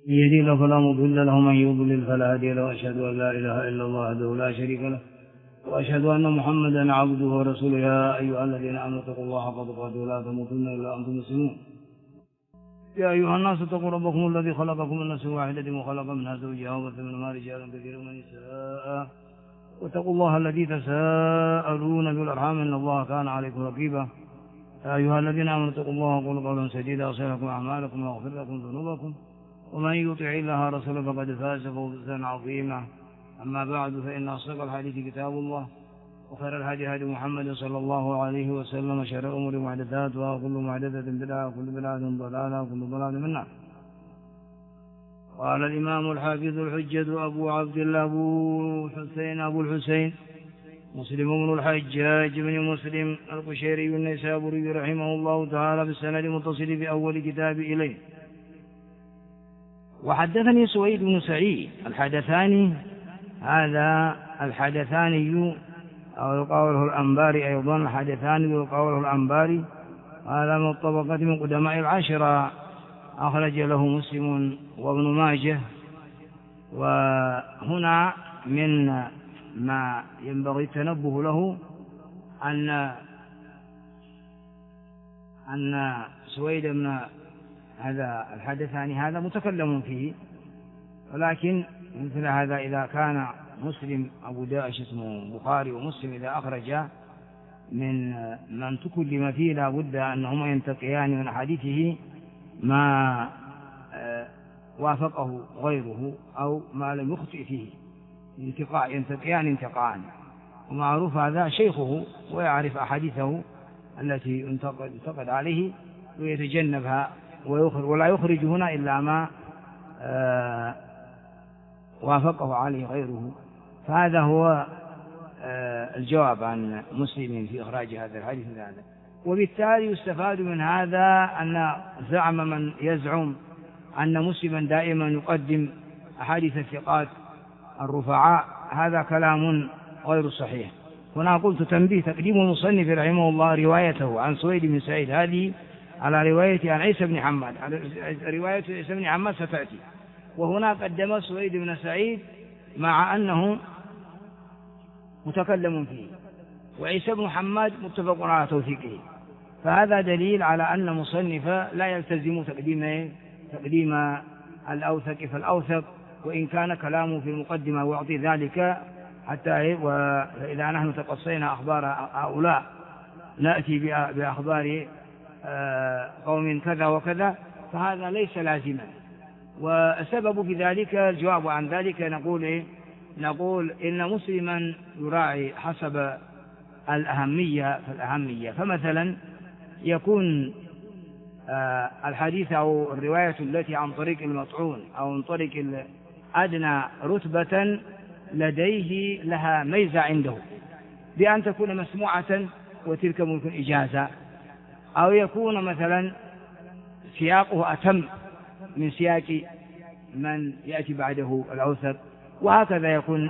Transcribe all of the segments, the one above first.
من يهده الله فلا مضل له، من يضلل فلا هادي له، وأشهد أن لا إله إلا الله وحده لا شريك له، وأشهد أن محمدا عبده ورسوله. يا أيها الذين آمنوا اتقوا الله حق تقاته ولا تموتن إلا أنتم مسلمون. يا أيها الناس اتقوا ربكم الذي خلقكم من نفس واحدة وخلق منها زوجها وبث منهما رجالا كثيرا ونساء، واتقوا الله الذي تساءلون به والأرحام إن الله كان عليكم رقيبا. يا أيها الذين آمنوا اتقوا الله وقولوا قولا سديدا يصلح لكم أعمالكم ويغفر لكم ذنوبكم، ومن يطع الله ورسوله فقد فاز فوزا عظيما. أما بعد، فإن أصدق الحديث كتاب الله، وخير الهدي هدي محمد صلى الله عليه وسلم، شر الأمور محدثاتها، وكل محدثة بدعة، وكل بدعة ضلالة، وكل ضلالة في النار. قال الإمام الحافظ الحجة أبو عبد الله أبو الحسين مسلم بن الحجاج بن مسلم القشيري النيسابوري رحمه الله تعالى بالسند المتصل في أول كتاب إليه. وحدثني سويد بن سعيد الحدثاني، هذا الحدثاني أو يقاوله الأنباري، أيضا الحدثاني يقاوله الأنباري، هذا من الطبقة من قدماء العشرة، أخرج له مسلم وابن ماجه. وهنا من ما ينبغي التنبه له أن سويد بن هذا الحدثاني هذا متكلم فيه، ولكن مثل هذا إذا كان مسلم أبو داش اسمه البخاري ومسلم إذا أخرج من تكلم فيه لا بد أنهما ينتقيان من حديثه ما وافقه غيره أو ما لم يخطئ فيه، ينتقيان انتقاء. ومعروف هذا شيخه ويعرف أحاديثه التي ينتقد عليه ويتجنبها ولا يخرج هنا إلا ما وافقه عليه غيره. فهذا هو الجواب عن مسلم في إخراج هذا الحديث هذا. وبالتالي يستفاد من هذا أن زعم من يزعم أن مسلما دائما يقدم أحاديث الثقات الرفعاء، هذا كلام غير صحيح. هنا قلت تنبيه: تقديم المصنف رحمه الله روايته عن سويد بن سعيد هذه على رواية عن عيسى بن حماد، رواية عيسى بن حماد ستأتي. وهنا قدم سويد بن سعيد مع أنه متكلم فيه، وعيسى بن حماد متفق على توثيقه. فهذا دليل على أن المصنف لا يلتزم تقديم الأوثق فالأوثق، وإن كان كلامه في المقدمة ويعطي ذلك حتى وإذا نحن تقصينا أخبار هؤلاء نأتي بأخبار قوم كذا وكذا، فهذا ليس لازما. والسبب في ذلك الجواب عن ذلك نقول إن مسلما يراعي حسب الأهمية فالأهمية. فمثلا يكون الحديث أو الرواية التي عن طريق المطعون أو عن طريق الأدنى رتبة لديه لها ميزة عنده بأن تكون مسموعة وتلك ممكن إجازة، أو يكون مثلا سياقه أتم من سياق من يأتي بعده الأوثق، وهكذا يكون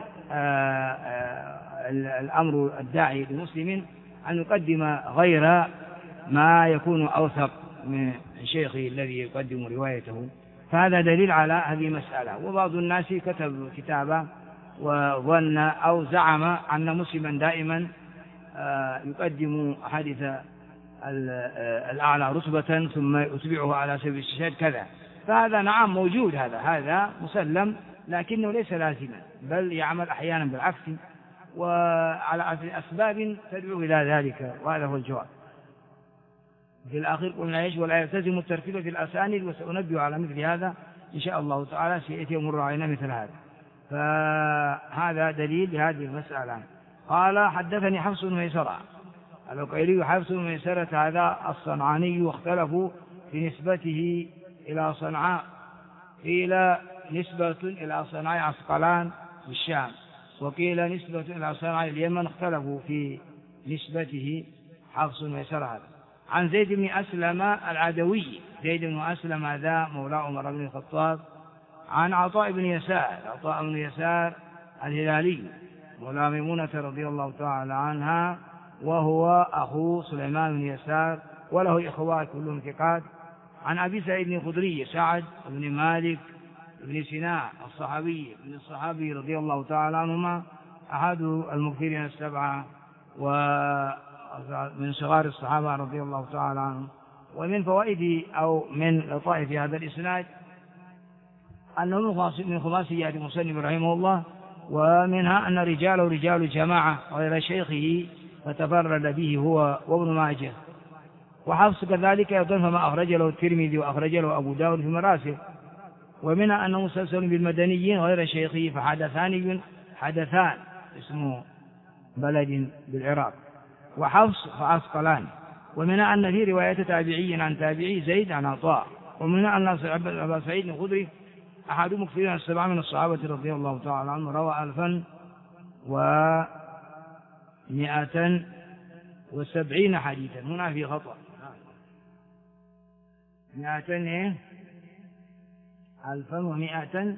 الأمر الداعي لمسلم أن يقدم غير ما يكون أوثق من شيخه الذي يقدم روايته. فهذا دليل على هذه المسألة. وبعض الناس كتب كتابا وظن أو زعم أن مسلما دائما يقدم حديث الأعلى رتبة ثم يتبعه على سبيل الاستشهاد كذا. فهذا نعم موجود، هذا مسلم، لكنه ليس لازما، بل يعمل أحيانا بالعكس وعلى أسباب تدعو إلى ذلك، وهذا هو الجواب. في الآخر قلنا ولا يلتزم الترتيب في الأسانيد، وسأنبه على مثل هذا إن شاء الله تعالى، سيأتي يمر علينا مثل هذا. فهذا دليل لهذه المسألة. قال: حدثني حفص بن ميسرة العقيلي. حفص بن ميسرة هذا الصنعاني، واختلفوا في نسبته إلى صنعاء، قيل نسبة إلى صنعاء عسقلان في الشام، وقيل نسبة إلى صنعاء اليمن. اختلفوا في نسبته حفص بن ميسرة هذا. عن زيد بن أسلم العدوي، زيد بن أسلم هذا مولى عمر بن الخطاب. عن عطاء بن يسار الهلالي مولى ميمونة رضي الله تعالى عنها، وهو أخو سليمان بن يسار، وله إخوات كلهم ثقات. عن أبي سعيد الخدري سعد بن مالك بن سيناء الصحابي من الصحابي رضي الله تعالى عنهما أحد المكثرين السبعة ومن صغار الصحابة رضي الله تعالى عنهم. ومن فوائد أو من لطائف هذا الإسناد أنه من خماسيات المصنف رحمه الله، ومنها أن رجاله رجال جماعة غير شيخه فتفرد به هو وابن ماجه. وحفص كذلك أيضا فما أخرج له الترمذي وأخرج له أبو داود في مراسل. ومنها أنه مسلسل بالمدنيين غير شيخه حدثان اسمه بلد بالعراق، وحفص فعسقلان. ومنها أن في رواية تابعي عن تابعي زيد عن عطاء. ومنها أن أبا سعيد الخدري أحد مكثرين السبعة من الصحابة رضي الله تعالى عنه روى 1170 حديثا. هنا في خطأ 1170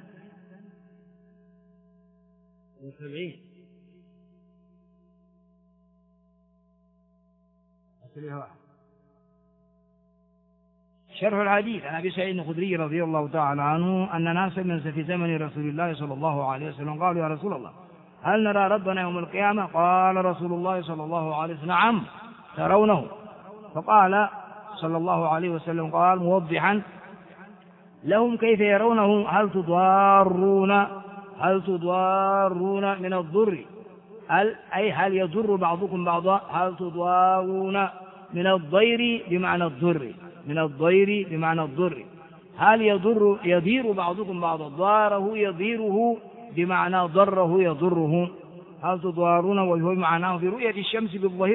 شرح الحديث عن أبي سعيد الخدري رضي الله تعالى عنه أن ناسا من في زمن رسول الله صلى الله عليه وسلم قالوا يا رسول الله هل نرى ربنا يوم القيامة؟ قال رسول الله صلى الله عليه وسلم نعم ترونه. فقال صلى الله عليه وسلم قال موضحا لهم كيف يرونه هل تضارون من الضر أي هل يضر بعضكم بعضا، هل تضارون من الضير بمعنى الضر هل يضير بعضكم بعضا، ضاره يضيره بمعنى ضره يضره. هل تضارون وهو معناه في رؤية الشمس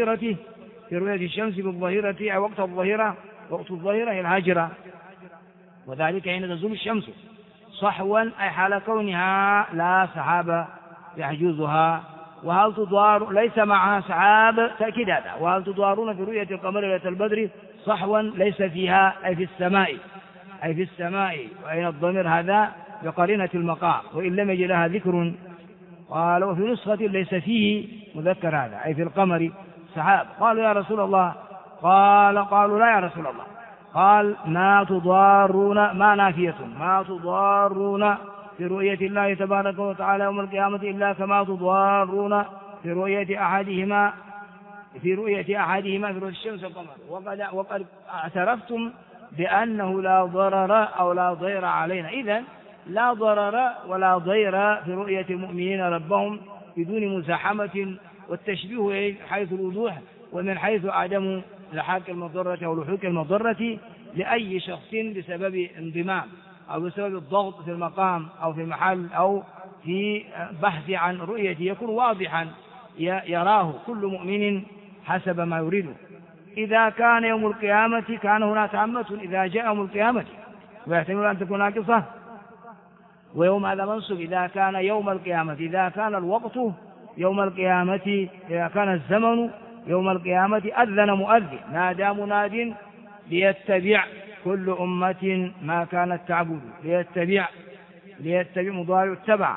بالظهيرة أي وقت الظهيرة هي الهجرة، وذلك حين تزول الشمس صحوا أي حال كونها لا سحاب يحجزها. وهل تضار ليس معها سحاب تأكيد هذا. وهل تضارون في رؤية القمر ليلة البدر صحوا ليس فيها أي في السماء وأين الضمير هذا بقرينة المقام وإن لم يجد لها ذكر. قال وفي نسخة ليس فيه مذكر هذا أي في القمر سحاب. قالوا يا رسول الله قالوا لا يا رسول الله. قال ما تضارون ما نافية ما تضارون في رؤية الله تبارك وتعالى يوم القيامة إلا كما تضارون في رؤية أحدهما في رؤية الشمس والقمر. وقد اعترفتم بأنه لا ضرر أو لا ضير علينا. إذن لا ضرر ولا ضير في رؤية المؤمنين ربهم بدون مزاحمة، والتشبيه حيث الوضوح ومن حيث عدم لحاق المضرة أو لحوق المضرة لأي شخص بسبب انضمام أو بسبب الضغط في المقام أو في المحل أو في بحث عن رؤيته يكون واضحا يراه كل مؤمن حسب ما يريده. إذا كان يوم القيامة كان هنا تامة إذا جاء يوم القيامة، ويحتمل أن تكون ناقصة، ويوم هذا منصوب إذا كان يوم القيامة، إذا كان الوقت يوم القيامة، إذا كان الزمن يوم القيامة أذن مؤذن نادى مناد ليتبع كل أمة ما كانت تعبد. ليتبع مضارع اتبع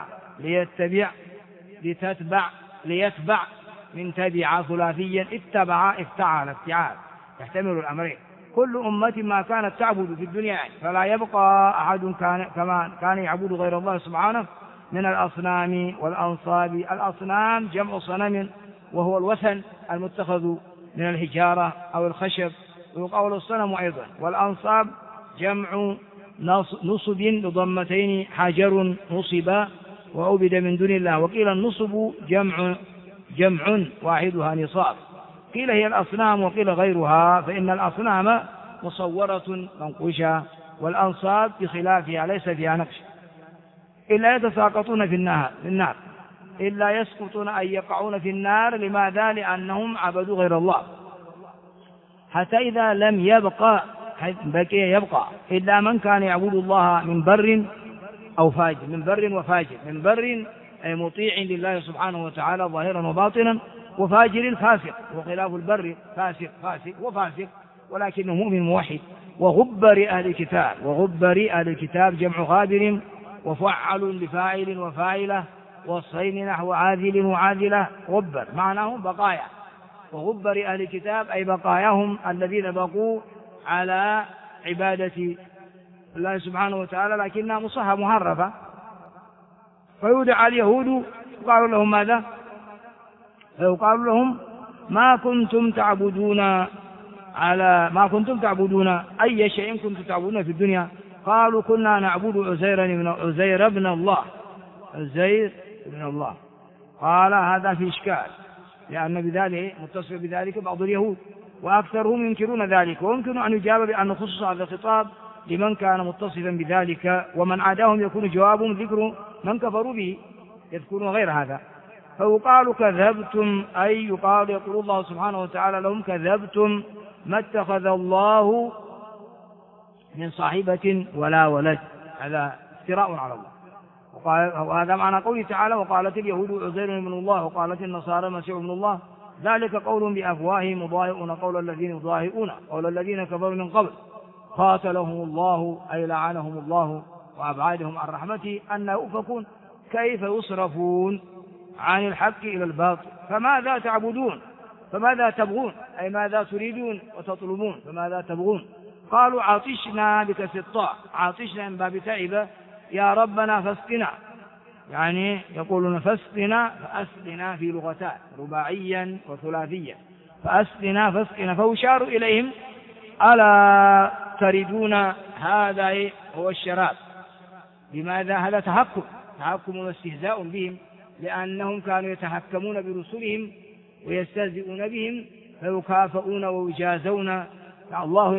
ليتبع من تبع ثلاثيا اتبع افتعل افتعال يحتمل الأمرين. كل أمة ما كانت تعبد في الدنيا فلا يبقى أحد كما كان يعبد غير الله سبحانه من الأصنام والأنصاب. الأصنام جمع صنم وهو الوثن المتخذ من الحجارة أو الخشب ويقال الصنم أيضا. والأنصاب جمع نصب بضمتين حجر نصب وعبد من دون الله. وقيل النصب جمع واحدها نصاب. قيل هي الأصنام وقيل غيرها، فإن الأصنام مصورة منقوشة والأنصاب بخلافها ليس فيها نقش. إلا يتساقطون في النار إلا يسقطون أي يقعون في النار. لماذا؟ لأنهم عبدوا غير الله حتى إذا لم يبقى إلا من كان يعبد الله من بر أو فاجر، من بر وفاجر. من بر أي مطيع لله سبحانه وتعالى ظاهرا وباطنا، وفاجر فاسق، وخلاف البر فاسق وفاسق ولكنه مؤمن موحد. وغبر أهل الكتاب جمع غابر وفعل لفاعل وفاعلة والصين نحو عاذل وعاذلة. غبر معناه بقايا، وغبر أهل الكتاب أي بقاياهم الذين بقوا على عبادة الله سبحانه وتعالى لكنها مصحفة محرفة. فيودع اليهود يقال لهم ماذا؟ فيقال لهم ما كنتم تعبدون أي شيء كنتم تعبدون في الدنيا؟ قالوا كنا نعبد عزير بن الله. قال هذا في إشكال، لأن بذلك متصل بذلك بعض اليهود وأكثرهم ينكرون ذلك، ويمكن أن يجاب بأن خصوص هذا الخطاب لمن كان متصفا بذلك، ومن عاداهم يكون جوابهم ذكر من كفروا به يذكرون غير هذا. فيقال كذبتم، أي يقول الله سبحانه وتعالى لهم كذبتم، ما اتخذ الله من صاحبة ولا ولد. هذا افتراء على الله. وهذا معنى قوله تعالى وقالت اليهود عزير بن الله وقالت النصارى المسيح ابن الله، ذلك قول بأفواههم يضاهئون قول الذين كفروا من قبل قاتلهم الله، أي لعنهم الله وأبعدهم عن رحمته أن يؤفكون، كيف يصرفون عن الحق إلى الباطل، فماذا تعبدون فماذا تبغون، أي ماذا تريدون وتطلبون فماذا تبغون. قالوا عطشنا بكسر الطاء، عطشنا من باب تعب، يا ربنا فاسقنا، يعني يقولون فاسقنا فأسقنا في لغتان رباعيا وثلاثيا، فأسقنا فيشار إليهم ألا تردون، هذا هو الشراب. لماذا؟ هذا تحكم واستهزاء بهم، لأنهم كانوا يتحكمون برسلهم ويستهزئون بهم فيكافؤون ويجازون. الله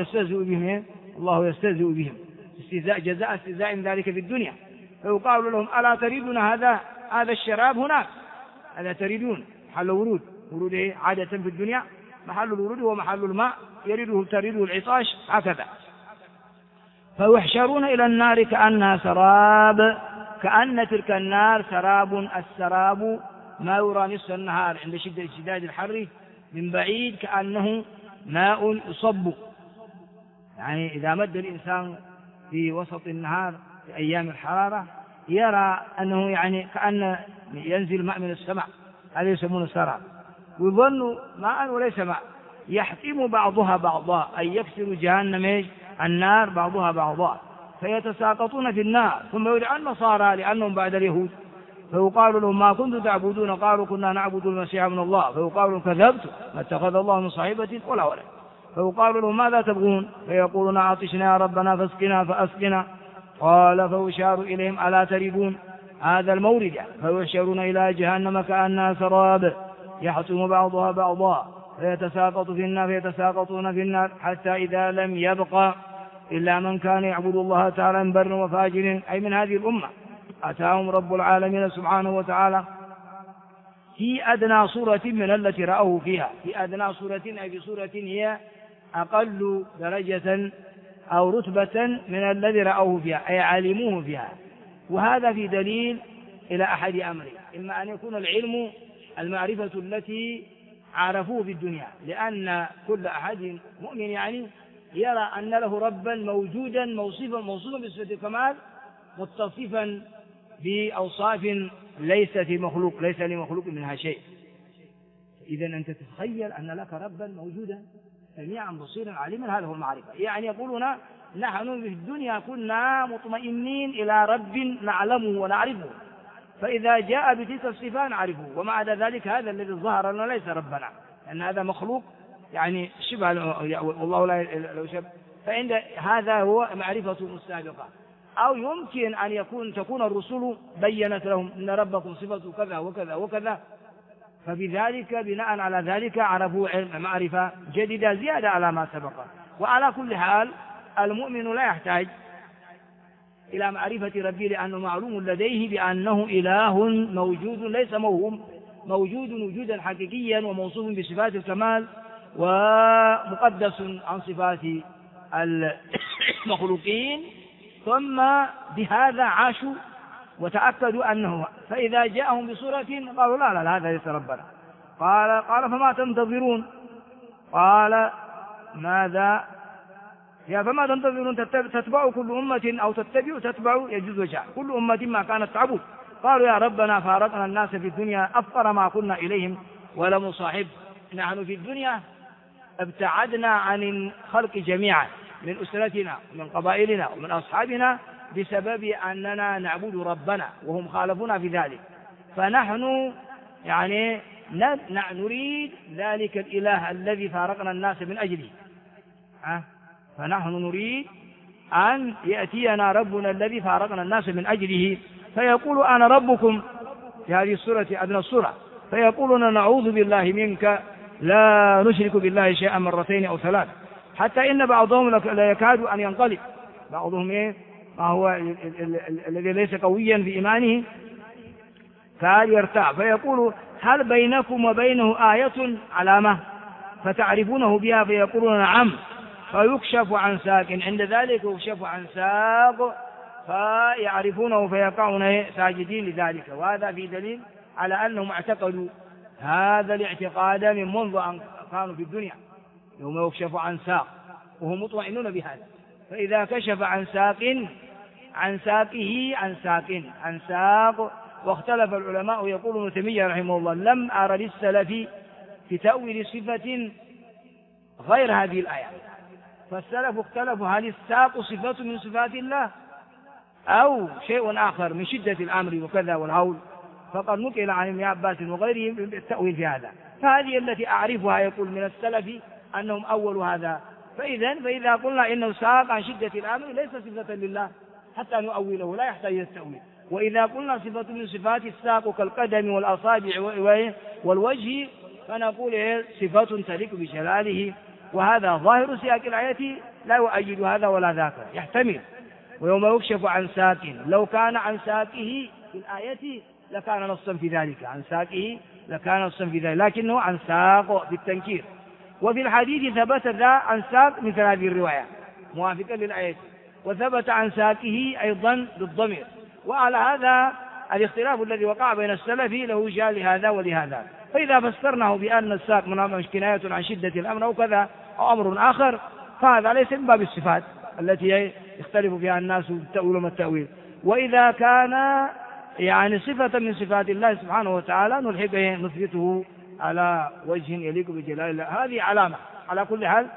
يستهزئ بهم جزاء استهزاء ذلك في الدنيا. فيقال لهم ألا تريدون هذا الشراب هناك، ألا تريدون محل ورود عادة في الدنيا محل الورود ومحل الماء تريده العطاش هكذا. فيحشرون إلى النار كأنها سراب، كأن تلك النار سراب. السراب ما يرى نصف النهار عند اشتداد الحر من بعيد كأنه ماء يصب، يعني إذا مد الإنسان في وسط النهار في أيام الحرارة يرى أنه يعني كأن ينزل ماء من السماء، هذا يسمونه السراب. يظن ماء وليس ماء، يحتم بعضها بعضا، أي يكسر جهنم النار بعضها بعضا، فيتساقطون في النار. ثم يدعى النصارى لأنهم بعد اليهود، فيقال لهم ما كنتم تعبدون؟ قالوا كنا نعبد المسيح ابن الله. فيقال لهم كذبتم، ما اتخذ الله من صاحبة ولا ولد. فيقال لهم ماذا تبغون؟ فيقولون عطشنا يا ربنا فاسقنا فأسقنا. قال فيشار إليهم ألا تردون، هذا المورد، فيحشرون إلى جهنم كأنها سراب يحتم بعضها بعضا فيتساقطون في النار حتى إذا لم يبقى إلا من كان يعبد الله تعالى من بر وفاجر، أي من هذه الأمة، أتاهم رب العالمين سبحانه وتعالى في أدنى صورة من التي رأوه فيها، في أدنى صورة أي في صورة هي أقل درجة أو رتبة من الذي رأوه فيها، أي علموه فيها. وهذا في دليل إلى أحد أمرين: إما أن يكون العلم المعرفة التي عرفوه في الدنيا، لأن كل أحد مؤمن يعني يرى أن له ربا موجودا موصوفا بصفة الكمال، متصفا بأوصاف ليس لمخلوق منها شيء. إذا أنت تتخيل أن لك ربا موجودا سميعا بصيرا عليما، هذا هو المعرفة. يعني يقولون نحن في الدنيا كنا مطمئنين إلى رب نعلمه ونعرفه، فإذا جاء بتلك الصفة نعرفه، وما عدا ذلك هذا الذي ظهر لنا ليس ربنا، لأن هذا مخلوق يعني شبه والله لا شبه. فعند هذا هو معرفة السابقة. أو يمكن أن تكون الرسل بينت لهم أن ربكم صفة كذا وكذا وكذا، فبذلك بناء على ذلك عرفوا معرفة جديدة زيادة على ما سبق. وعلى كل حال المؤمن لا يحتاج إلى معرفة ربه، لأنه معلوم لديه بأنه إله موجود ليس موهوم، موجود وجودا حقيقيا وموصوف بصفات الكمال ومقدس عن صفات المخلوقين. ثم بهذا عاشوا وتأكدوا أنه، فإذا جاءهم بصورة قالوا لا هذا ليس ربنا. قال فما تنتظرون؟ قال ماذا فما تنتظرون؟ تتبع كل أمة أو تتبع يجوز وجه كل أمة ما كانت تعبد. قالوا يا ربنا فارقنا الناس في الدنيا أفقر ما كنا إليهم ولم صاحب. نحن في الدنيا ابتعدنا عن الخلق جميعا، من أسرتنا ومن قبائلنا ومن أصحابنا بسبب أننا نعبد ربنا وهم خالفونا في ذلك. فنحن يعني نريد ذلك الإله الذي فارقنا الناس من أجله. فنحن نريد أن يأتينا ربنا الذي فارقنا الناس من أجله، فيقول أنا ربكم في هذه السورة أدنى السورة، فيقولون نعوذ بالله منك لا نشرك بالله شيئا مرتين أو ثلاث، حتى إن بعضهم لا يكاد أن ينقلب، بعضهم ما هو الذي ليس قويا في إيمانه كاد يرتاع، فيقول هل بينكم وبينه آية علامة فتعرفونه بها؟ فيقولون نعم، فيكشف عن ساق، عند ذلك يكشف عن ساق فيعرفونه فيقعون ساجدين لذلك. وهذا في دليل على أنهم اعتقدوا هذا الاعتقاد من منذ أن كانوا في الدنيا، يوم يكشف عن ساق وهم مطمئنون بهذا. فإذا كشف عن ساق عن ساقه عن ساق. واختلف العلماء، يقول ابن تيمية رحمه الله لم أر للسلف في تأويل صفة غير هذه الآية. فالسلف اختلفوا هل الساق صفة من صفات الله أو شيء آخر من شدة الأمر وكذا والهول، فقد نقل عن ابن عباس وغيرهم التأويل في هذا. فهذه التي أعرفها يقول من السلف أنهم أولوا هذا. فإذا قلنا إنه ساق عن شدة الأمر ليس صفة لله حتى نؤوله، لا يحتاج إلى التأويل. وإذا قلنا صفة من صفات الساق كالقدم والأصابع والوجه فنقول صفة تليق بجلاله، وهذا ظاهر سياق الآية لا يؤيد هذا ولا ذاك، يحتمل. ويوم يكشف عن ساق، لو كان عن ساقه في الآية لكان نصا في ذلك، عن ساقه لكان نصا في ذلك، لكنه عن ساق بالتنكير. وفي الحديث ثبت ذا عن ساق مثل هذه الرواية موافقا للآية، وثبت عن ساقه أيضا بالضمير. وعلى هذا الاختلاف الذي وقع بين السلف له جاء لهذا ولهذا. فإذا فسرناه بأن الساق من كناية عن شدة الأمر أو كذا أو أمر آخر فهذا ليس من باب الصفات التي يختلف فيها الناس التأويل وما التأويل. وإذا كان يعني صفة من صفات الله سبحانه وتعالى نلحقه نثبته على وجه يليق بجلال الله. هذه علامة على كل حال،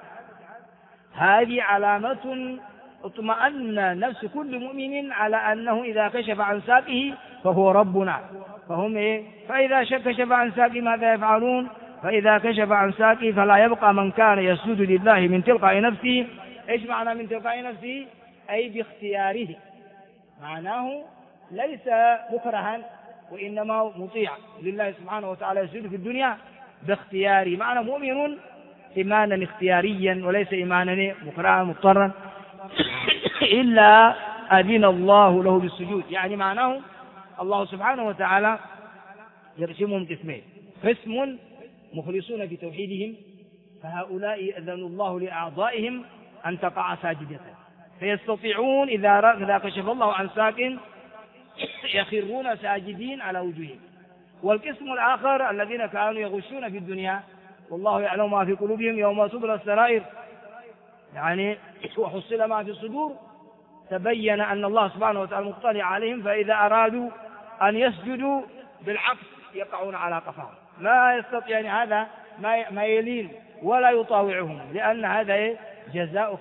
هذه علامة اطمأن نفس كل مؤمن على أنه إذا كشف عن ساقه فهو ربنا. فهم فإذا كشف عن ساقه ماذا يفعلون؟ فإذا كشف عن ساقه فلا يبقى من كان يسجد لله من تلقاء نفسه. إيش معنى من تلقاء نفسه؟ أي باختياره، معناه ليس مكرها وإنما مطيع لله سبحانه وتعالى، يسجد في الدنيا باختياره، معنى مؤمن إيمانا اختياريا وليس إيمانا مكرها مضطرا إلا أذن الله له بالسجود. يعني معناه الله سبحانه وتعالى يرسمهم قسمين: قسم مخلصون في توحيدهم فهؤلاء أذن الله لأعضائهم أن تقع ساجدة فيستطيعون إذا كشف الله عن ساق يخرون ساجدين على وجوههم. والقسم الآخر الذين كانوا يغشون في الدنيا والله يعلم ما في قلوبهم يوم تبلى السرائر، يعني وحصل ما في الصدور، تبين أن الله سبحانه وتعالى مطلع عليهم، فإذا أرادوا أن يسجدوا بالعكس يقعون على قفاهم، ما يستطيع، يعني هذا ما يلين ولا يطاوعهم، لأن هذا جزاء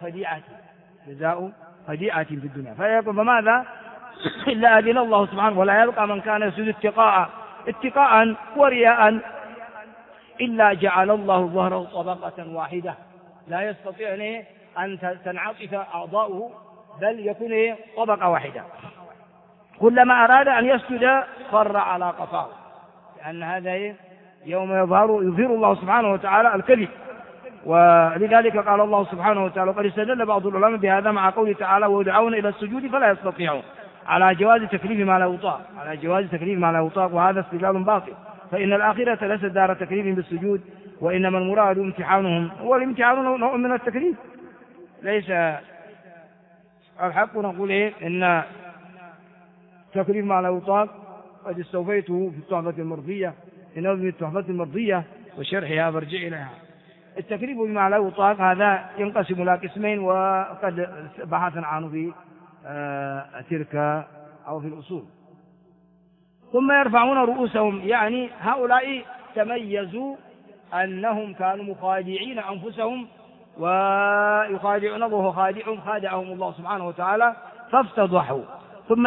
خديعة في الدنيا. فيقول فماذا إلا أذن الله سبحانه، ولا يبقى من كان يسجد اتقاء ورياء إلا جعل الله ظهره طبقة واحدة، لا يستطيع أن تنعطف أعضاؤه بل يكون طبقة واحدة. كلما أراد أن يسجد خر على قفاه، لأن هذا يوم يظهر الله سبحانه وتعالى الكذب. ولذلك قال الله سبحانه وتعالى: قد استدل بعض العلماء بهذا مع قوله تعالى: ويدعون إلى السجود فلا يستطيعون، على جواز تكليف ما لا يطاق، وهذا استدلال باطل، فإن الآخرة ليست دار تكليف بالسجود، وإنما المراد امتحانهم، والامتحان نوع من التكليف، ليس الحق نقول إن تكليف ما لا يطاق قد استوفيته في التحفة المرضية، في نظم التحفة المرضية وشرحها فارجع إليها. التكليف بما لا يطاق هذا ينقسم إلى قسمين، وقد بحثنا عنه في تلك أو في الأصول. ثم يرفعون رؤوسهم، يعني هؤلاء تميزوا أنهم كانوا مخادعين أنفسهم ويخادعون الله خادعهم خادعهم الله سبحانه وتعالى فافتضحوا. ثم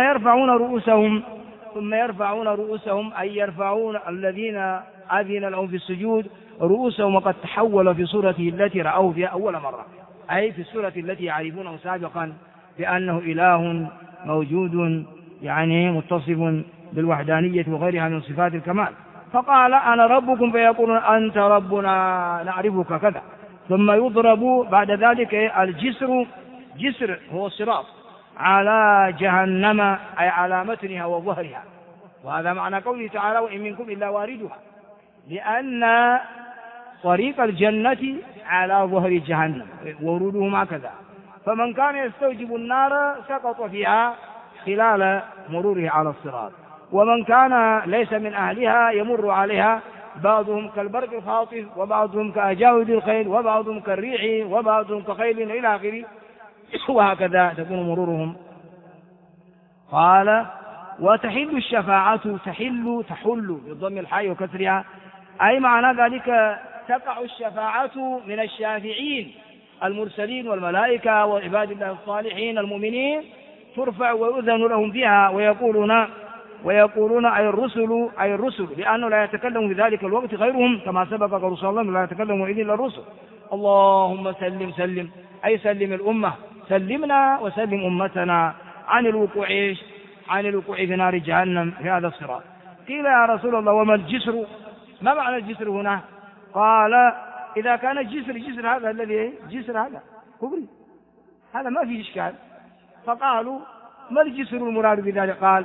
يرفعون رؤوسهم أي يرفعون الذين أذن لهم في السجود رؤوسهم وقد تحول في صورته التي رأوه فيها أول مرة، أي في السورة التي يعرفونه سابقا بأنه إله موجود يعني متصف بالوحدانية وغيرها من صفات الكمال. فقال أنا ربكم فيقولون أنت ربنا نعرفك كذا. ثم يضرب بعد ذلك الجسر، جسر هو الصراط، على جهنم أي على متنها وظهرها. وهذا معنى قوله تعالى وإن منكم إلا واردها، لأن طريق الجنة على ظهر جهنم ورودهم هكذا، فمن كان يستوجب النار سقط فيها خلال مروره على الصراط، ومن كان ليس من أهلها يمر عليها بعضهم كالبرق الخاطف وبعضهم كأجاود الخيل وبعضهم كالريح وبعضهم كخيل إلى آخره، وهكذا تكون مرورهم. قال وتحل الشفاعة، تحل بضم الحاء وكسرها، أي معنى ذلك تقع الشفاعة من الشافعين المرسلين والملائكة وعباد الله الصالحين المؤمنين، ترفع ويؤذن لهم فيها ويقولون أي الرسل لأنه لا يتكلم في ذلك الوقت غيرهم، كما سبق قول صلى الله عليه وسلم لا يتكلم إلا الرسل. اللهم سلم أي سلم الأمة، سلمنا وسلم أمتنا عن الوقوع في نار جهنم في هذا الصراط. قيل يا رسول الله وما الجسر، ما معنى الجسر هنا؟ قال إذا كان الجسر هذا الذي جسر هذا كبري هذا ما فيه إشكال. فقالوا ما الجسر المراد بذلك؟ قال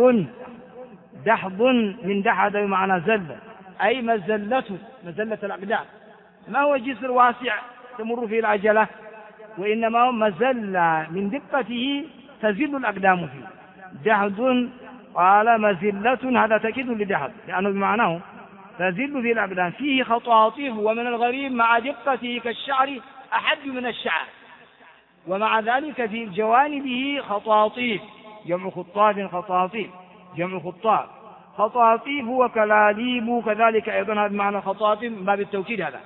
دحض من دحض بمعنى زلة، أي مزلة الأقدام، ما هو جسر واسع تمر فيه العجلة، وإنما هو مزلة من دقته تزل الأقدام فيه. دحض قال مزلة، هذا تأكيد لدحض لأنه بمعناه تزل في الأقدام، فيه خطاطيف، ومن الغريب مع دقته كالشعر أحد من الشعر، ومع ذلك في جوانبه خطاطيف، جمع خطاف خطاطيف جمع خطاطيف وكلاليب كذلك أيضا هذا معنى خطاطيف ما بالتوكيد هذا.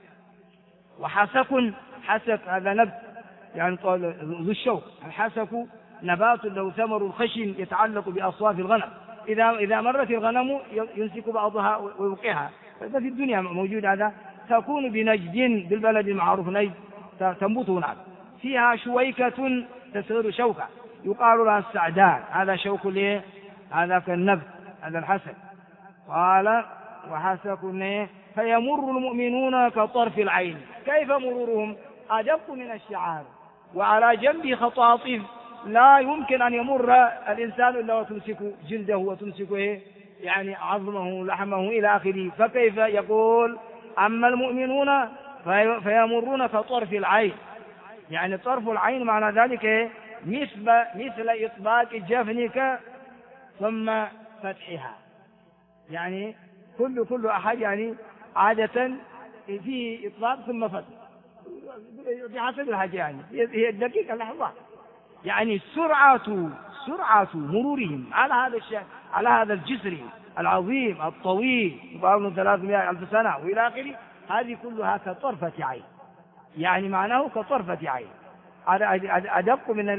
وحسك هذا نبت يعني ذو الشوك، الحسك نبات له ثمر الخشن يتعلق بأصواف الغنم، إذا مرت الغنم يمسك بعضها ويوقعها، فإذا في الدنيا موجود هذا. تكون بنجد بالبلد المعروف نجد، تنبت هناك، فيها شويكة تصير شوكة يقال لها السعدان، هذا شوك ليه؟ هذا كالنبت، هذا الحسك. قال وحسك فيمر المؤمنون كطرف العين. كيف مرورهم؟ أدق من الشعار، وعلى جنبه خطاطيف، لا يمكن أن يمر الإنسان إلا وتمسك جلده وتمسك يعني عظمه لحمه إلى آخره. فكيف يقول أما المؤمنون فيمرون كطرف العين، يعني طرف العين معنى ذلك مثل إطباق جفنك ثم فتحها، يعني كل أحد يعني عادة فيه إطباق ثم فتح بحسب الحاجة، يعني هي الدقيقة لحظة، يعني سرعة مرورهم على هذا الجسر العظيم الطويل يقارن 300,000 سنة وإلى آخره، هذه كلها كطرفة عين، يعني معناه كطرفة عين، أدق من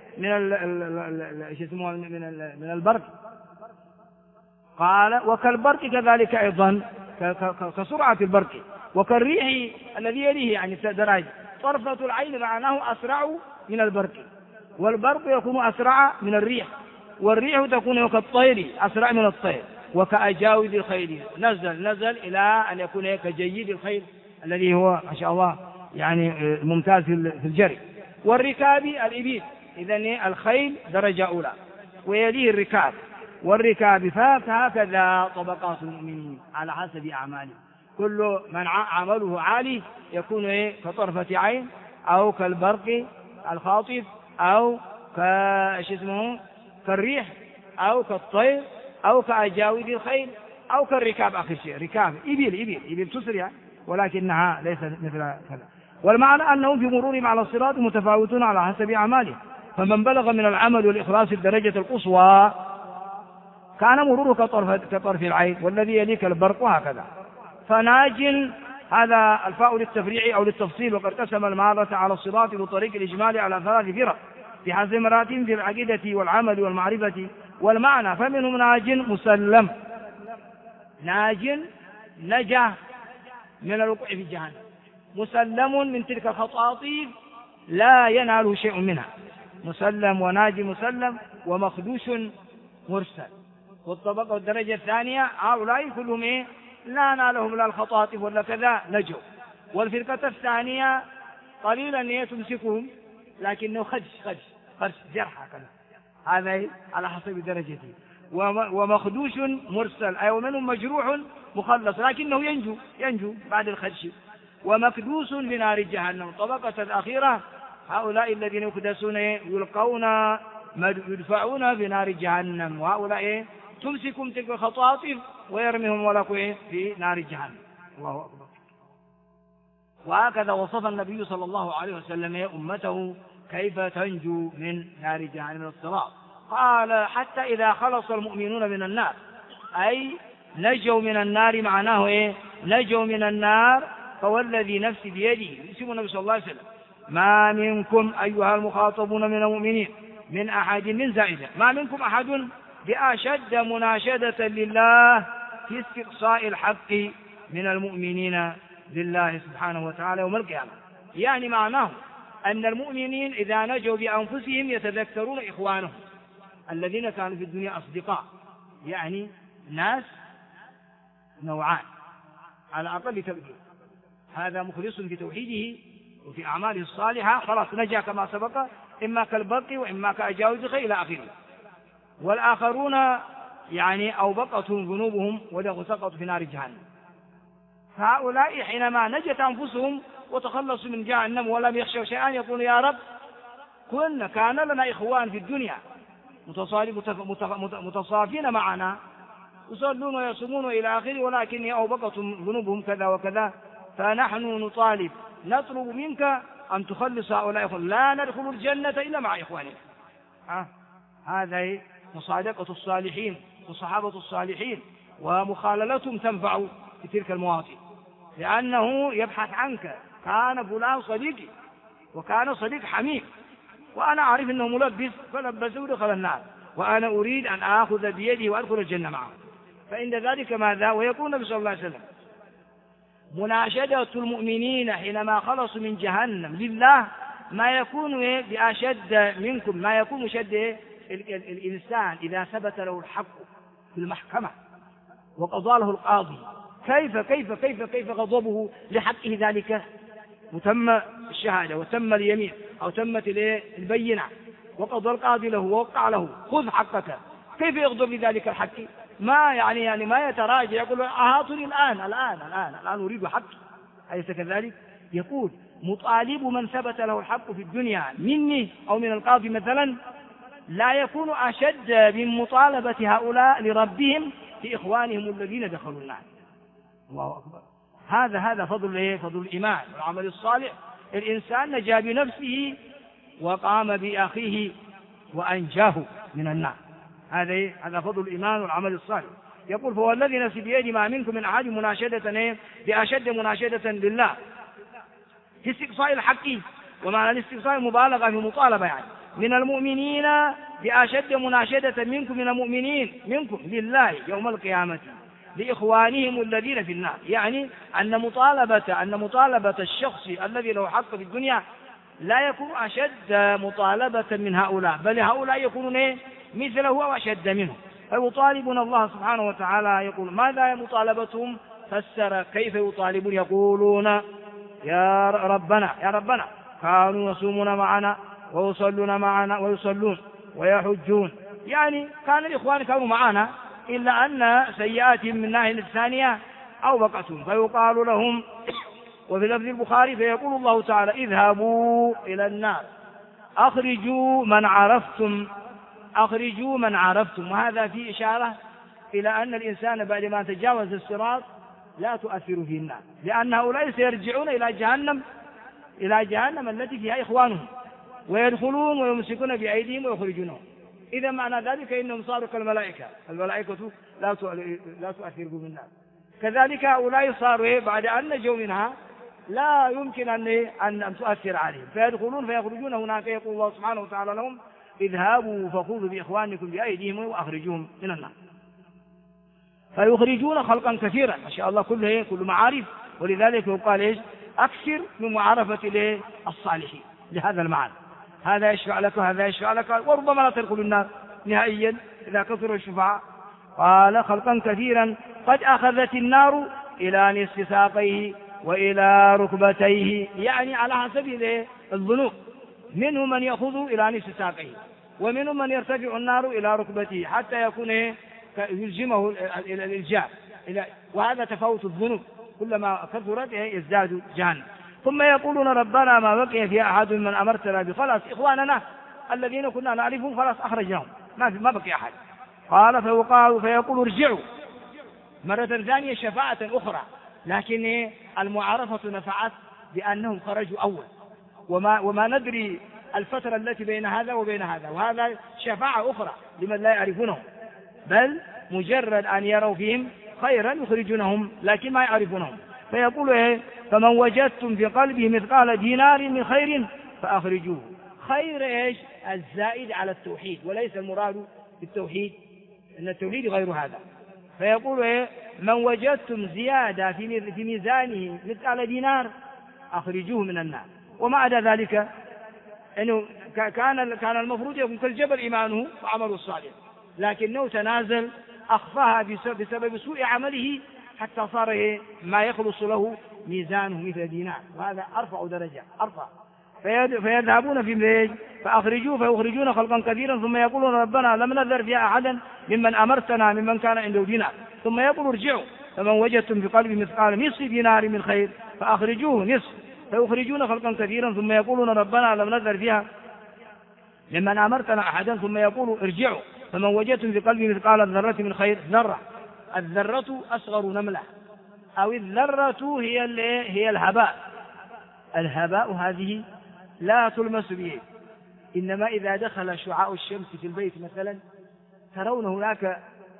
من البرق. قال وكالبرق كذلك أيضا كسرعة البرق، وكالريح الذي يليه يعني دراج. طرفة العين معناه أسرع من البرق، والبرق يكون أسرع من الريح، والريح تكون كالطير أسرع من الطير، وكأجاود الخيل نزل إلى أن يكون كجيد الخيل الذي هو ما شاء الله يعني ممتاز في الجري. والركاب الإبل، إذن الخيل درجة أولى ويليه الركاب، والركاب فهكذا طبقات المؤمنين على حسب أعماله، كل من عمله عالي يكون كطرفة عين أو كالبرق الخاطف أو كالريح أو كالطير أو كأجاود الخيل أو كالركاب. آخر شيء ركاب إبل تسرع ولكنها ليست مثل كذا. والمعنى أنهم في مرورهم على الصراط متفاوتون على حسب أعماله، فمن بلغ من العمل والإخلاص الدرجة القصوى كان مروره كطرف العين، والذي يليك البرق وهكذا. فناج هذا الفاء للتفريع أو للتفصيل. وقد قسم المارة على الصراط بطريق الإجمال على 3 فرق بحسب مراتب في العقيدة والعمل والمعرفة والمعنى. فمنهم ناج مسلم، ناج نجا من الوقوع في جهنم، مسلم من تلك الخطاطيف لا يناله شيء منها، مسلم وناجي مسلم ومخدوش مرسل. والطبقة والدرجة الثانية هؤلاء كلهم لا نالهم لا الخطاطف ولا كذا، نجوا. والفرقة الثانية قليلا تمسكهم لكنه خدش جرحى كذا، هذا على حسب درجته. ومخدوش مرسل أي ومنهم مجروح مخلص لكنه ينجو بعد الخدش. ومكدوس بنار جهنم. الطبقة الأخيرة هؤلاء الذين يكدسون يلقون يدفعون في نار جهنم، وهؤلاء تمسكهم تلك الخطاطف ويرميهم ولكم في نار جهنم. الله أكبر. وهكذا وصف النبي صلى الله عليه وسلم أمته كيف تنجو من نار جهنم الصراط. قال حتى إذا خلص المؤمنون من النار، أي نجوا من النار، معناه نجوا من النار. فوالذي نفسي بيده، اسم النبي صلى الله عليه وسلم، ما منكم أيها المخاطبون من المؤمنين من أحد من زائدة، ما منكم أحد بأشد مناشدة لله في استقصاء الحق من المؤمنين لله سبحانه وتعالى يوم القيامة. يعني معناه أن المؤمنين إذا نجوا بأنفسهم يتذكرون إخوانهم الذين كانوا في الدنيا أصدقاء. يعني ناس نوعان على أقل تقدير، هذا مخلص في توحيده وفي أعماله الصالحة خلاص نجا كما سبق، إما كالبرق وإما كأجاوز إلى آخره. والآخرون يعني أوبقتهم ذنوبهم وسقطوا في نار جهنم. فهؤلاء حينما نجت أنفسهم وتخلصوا من جهنم ولم يخشوا شيئا يقول يا رب كان لنا إخوان في الدنيا متصافين معنا يصلون ويصومون إلى آخره، ولكن أوبقتهم ذنوبهم كذا وكذا، فنحن نطلب منك أن تخلص هؤلاء، لا ندخل الجنة إلا مع إخواننا. هذا مصادقة الصالحين وصحابة الصالحين، ومخاللتهم تنفع في تلك المواطن، لأنه يبحث عنك، كان فلان صديقي وكان صديق حميم، وأنا أعرف أنه ملبس فلبسه ودخل النار، وأنا أريد أن آخذ بيده وأدخل الجنة معه. فإن ذلك ماذا؟ ويقول النبي صلى الله عليه وسلم مناشدة المؤمنين حينما خلصوا من جهنم لله ما يكون بأشد منكم، ما يكون شد الإنسان إذا ثبت له الحق في المحكمة وقضى له القاضي، كيف غضبه لحقه ذلك، وتم الشهادة وتم اليمين أو تمت البينة وقضى القاضي له ووقع له خذ حقك، كيف يغضب لذلك الحق؟ ما يعني ما يتراجع يقول أعطني الآن أريد حقي، أليس كذلك؟ يقول مطالب من ثبت له الحق في الدنيا مني أو من القاضي مثلا لا يكون أشد من مطالبة هؤلاء لربهم في إخوانهم الذين دخلوا النار. الله أكبر. هذا فضل الإيمان والعمل الصالح. الإنسان نجا بنفسه وقام بأخيه وأنجاه من النار. هذا فضل الإيمان والعمل الصالح. يقول فهو الذي نفسي بيده ما منكم من أحد مناشدة بأشد مناشدة لله في استقصاء الحق، ومعنى الاستقصاء مبالغة في مطالبة يعني من المؤمنين بأشد مناشدة منكم من المؤمنين منكم لله يوم القيامة لإخوانهم الذين في النار. يعني أن مطالبة الشخص الذي له حق في الدنيا لا يكون أشد مطالبة من هؤلاء، بل هؤلاء يكونون مثله وأشد منه. فيطالبون الله سبحانه وتعالى. يقول ماذا مطالبتهم؟ فسر كيف يطالبون. يقولون يا ربنا كانوا يصومون معنا ويصلون معنا ويصلون ويحجون، يعني كان الإخوان كانوا معنا إلا أن سيئاتهم من الناحية الثانية أوبقتهم. فيقال لهم وفي لفظ البخاري فيقول الله تعالى اذهبوا إلى النار أخرجوا من عرفتم. وهذا فيه إشارة إلى أن الإنسان بعد ما تجاوز الصراط لا تؤثر فيه النار، لأن هؤلاء سيرجعون إلى جهنم التي فيها إخوانهم ويدخلون ويمسكون بأيديهم ويخرجونهم. إذا معنى ذلك إنهم صاروا كالملائكة، الملائكة لا تؤثر بهم النار. كذلك هؤلاء صاروا بعد أن نجوا منها لا يمكن أن تؤثر عليهم، فيدخلون فيخرجون هناك. يقول الله سبحانه وتعالى لهم اذهبوا فخذوا بإخوانكم بأيديهم وأخرجوهم من النار. فيخرجون خلقا كثيرا ما شاء الله، كله معارف. ولذلك يقال إيش؟ أكثر من معارفة الصالحين لهذا المعنى، هذا يشفع لك وهذا يشفع لك، وربما لا تدخل النار نهائيا إذا كثروا الشفعاء. قال خلقا كثيرا قد أخذت النار إلى نصف ساقيه وإلى ركبتيه، يعني على حسب الذنوب، منهم من يأخذ إلى نصف ساقيه ومنهم من يرتفع النار إلى ركبته حتى يكون يلزمه الإلجام، وهذا تفاوت الذنوب، كلما كثرت يزداد جهنم. ثم يقولون ربنا ما بقي في أحد من أمرتنا بخلاص إخواننا الذين كنا نعرفهم خلاص أخرجناهم، ما بقي أحد. قال فيقول ارجعوا مرة ثانية شفاعة أخرى، لكن المعارفة نفعت بأنهم خرجوا أول، وما ندري الفترة التي بين هذا وبين هذا، وهذا شفاعة أخرى لمن لا يعرفونهم، بل مجرد أن يروا فيهم خيرا يخرجونهم لكن ما يعرفونهم. فيقول فمن وجدتم في قلبه مثقال دينار من خير فأخرجوه. خير إيش؟ الزائد على التوحيد، وليس المراد بالتوحيد إن التوحيد غير هذا. فيقول من وجدتم زيادة في ميزانه مثقال دينار أخرجوه من النار. وما عدا ذلك إنه كان المفروض يكون كالجبل إيمانه وعمله الصالح، لكنه تنازل أخفاها بسبب سوء عمله حتى صار ما يخلص له ميزانه مثل دينار، وهذا أرفع درجة أرفع. فيذهبون في فأخرجوه فيخرجون خلقا كثيرا، ثم يقولون ربنا لم نذر فيها أحدا ممن أمرتنا ممن كان عنده دينار. ثم يقول ارجعوا فمن وجدتم في قلبه مثقال نصف دينار من خير فأخرجوه نصف، فيخرجون خلقا كثيرا. ثم يقولون ربنا لم نذر فيها ممن أمرتنا أحدا. ثم يقول ارجعوا فمن وجدتم في قلبه مثقال الذرة من خير. ذرة، الذرة أصغر نملة، أو الذرة هي الهباء. الهباء هذه لا تلمس به، إنما إذا دخل شعاع الشمس في البيت مثلا ترون هناك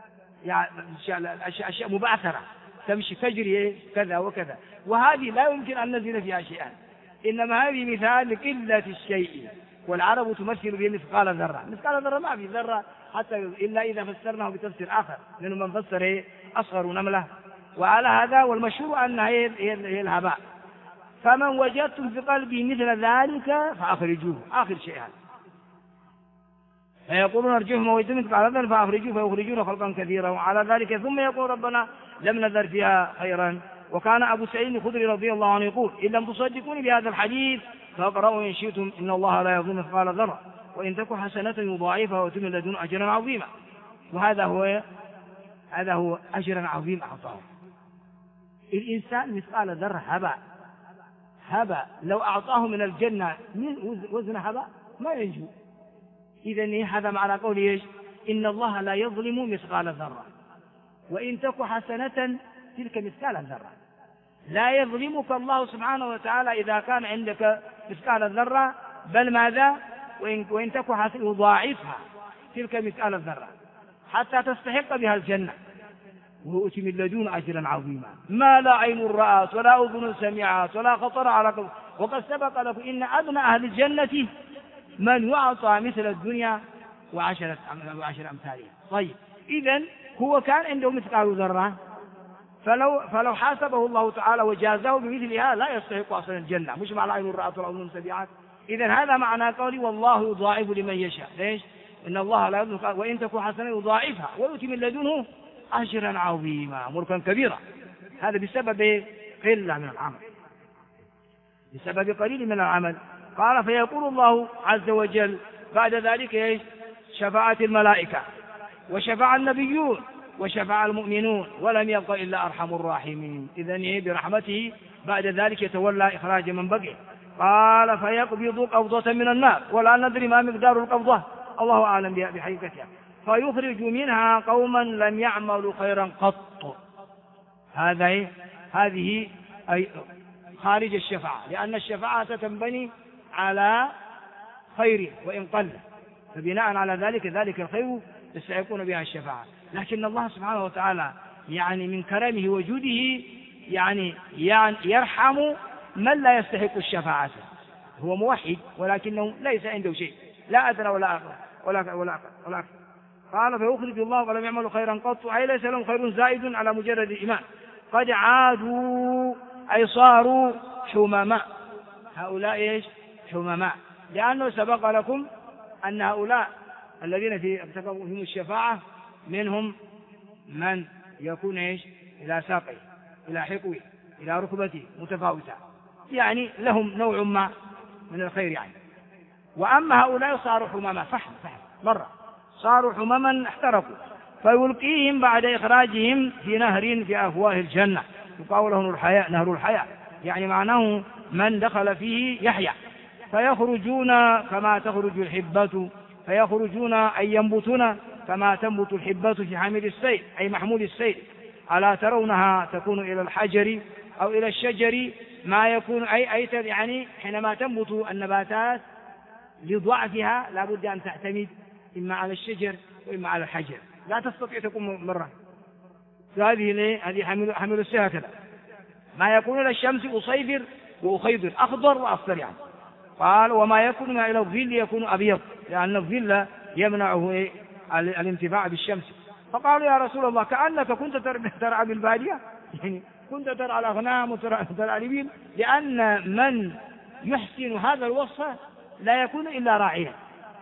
أشياء مبعثرة تمشي تجري كذا وكذا، وهذه لا يمكن أن نزل فيها شيئا، إنما هذه مثال لقلة الشيء، والعرب تمثل به مثقال ذرة. مثقال ذرة ما في ذرة حتى إلا إذا فسرناه بتفسير آخر، لأنه من فسر أصغر نملة. وعلى هذا والمشهور أنها هي الهباء. فمن وجدتم في قلبه مثل ذلك فأخرجوه، آخر شيء هذا. فيقولون ارجوهم ويتم مثقال ذلك فأخرجوه فيخرجون خلقا كثيرا. وعلى ذلك ثم يقول ربنا لم نذر فيها خيرا. وكان أبو سعيد الخدري رضي الله عنه يقول إن لم تصدقوني بهذا الحديث فاقرأوا إن شئتم إن الله لا يظلم مثقال ذرة وإن تك حسنة يضاعفها ويؤتي من لدنه أجرا عظيما. وهذا هو أجرا عظيما أعطاه الإنسان. مثقال ذرة هباء لو أعطاه من الجنة وزن هباء ما ينجو. إذن هذا معنى قوله إيش؟ إن الله لا يظلم مثقال ذرة وإن تك حسنة تلك مثقال ذرة. لا يظلمك الله سبحانه وتعالى إذا كان عندك مثقال الذرة، بل ماذا؟ وإن تك حسنة يضاعفها تلك مثقال الذرة حتى تستحق بها الجنة ويؤتي من لدنه أجرا عظيما ما لا عين رأت ولا أذن سمعت ولا خطر على قلب. وقد سبق لكم إن أدنى أهل الجنة من يعطى مثل الدنيا وعشر أمثالها. طيب إذن هو كان عنده مثقال ذرة، فلو حاسبه الله تعالى وجازاه بمثلها لا يستحق أصلا الجنة، مش مع لا عين رأت ولا أذن سمعت. إذن هذا معنى قولي والله يضاعف لمن يشاء. ليش؟ إن الله لا يظلم وإن تكن حسنة يضاعفها ويؤتي من لدنه أجرا عظيما ملكا كبيرا. هذا بسبب قلة من العمل، بسبب قليل من العمل. قال فيقول الله عز وجل بعد ذلك ايش؟ شفاعة الملائكة وشفاع النبيون وشفاع المؤمنون ولم يبق إلا أرحم الراحمين. إذن برحمته بعد ذلك يتولى إخراج من بقي. قال فيقبض قبضة من النار ولا ندري ما مقدار القبضة، الله أعلم بحقيقتها، فيخرج منها قوما لم يعملوا خيرا قط. هذه أي خارج الشفاعة، لأن الشفاعة تنبني على خير وإن قل، فبناء على ذلك الخير يستحقون بها الشفاعة. لكن الله سبحانه وتعالى يعني من كرمه وجوده يعني يرحم من لا يستحق الشفاعة. هو موحد ولكنه ليس عنده شيء، لا أدنى ولا أكثر ولا أكثر. قال فيخرج الله ولم يعملوا خيرا قط، أي ليس لهم خير زائد على مجرد الإيمان، قد عادوا أي صاروا حمماء. هؤلاء إيش؟ حمماء، لأنه سبق لكم أن هؤلاء الذين ارتكبوا فيهم الشفاعة منهم من يكون إيش؟ إلى ساقه، إلى حقوه، إلى ركبته متفاوتة، يعني لهم نوع ما من الخير يعني. وأما هؤلاء صاروا حمما فحم مرة، صاروا حمما احترقوا، فيلقيهم بعد إخراجهم في نهر في أفواه الجنة يقال له نهر الحياة، يعني معناه من دخل فيه يحيا. فيخرجون كما تخرج الحبة، فيخرجون أي ينبتون كما تنبت الحبة في حامل السيل أي محمول السيل. ألا ترونها تكون إلى الحجر أو إلى الشجر ما يكون أي يعني حينما تنبت النباتات لضعفها لا بد أن تعتمد إما على الشجر وإما على الحجر، لا تستطيع تكون مرة. هذه حمل السيل هكذا ما يكون إلى الشمس أصيفر وأخيضر أخضر وأصفر يعني. قال وما يكون إلى الظل يكون أبيض، لأن الظل يمنعه الانتفاع بالشمس. فقالوا يا رسول الله كأنك كنت ترعى بالبادية، يعني كنت ترعى الأغنام وترعى الإبل، لأن من يحسن هذا الوصف لا يكون إلا راعيا.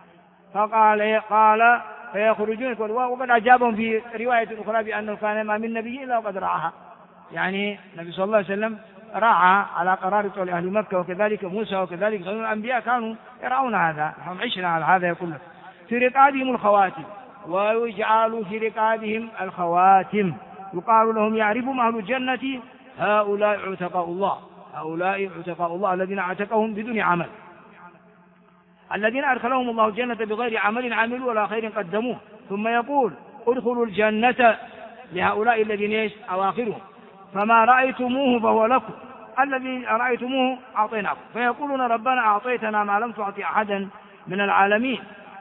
قال فيخرجون، وقد أجابهم في رواية أخرى بأنه كان ما من نبي إلا وقد رعاها، يعني النبي صلى الله عليه وسلم رعى على قرارة أهل مكة، وكذلك موسى وكذلك غير الأنبياء كانوا يرعون هذا. نحن عشنا على هذا كله. في رقابهم الخواتم، ويجعلوا في رقابهم الخواتم، يقال لهم يعرفهم أهل الجنة هؤلاء عتقاء الله، هؤلاء عتقاء الله الذين اعتقهم بدون عمل، الذين أدخلهم الله الجنة بغير عمل عملوا ولا خير قدموه. ثم يقول ادخلوا الجنة لهؤلاء الذين أواخرهم، فما رأيتموه فهو لكم، الذي رأيتموه أعطيناكم. فيقولون ربنا أعطيتنا ما لم تعطي أحدا من العالمين.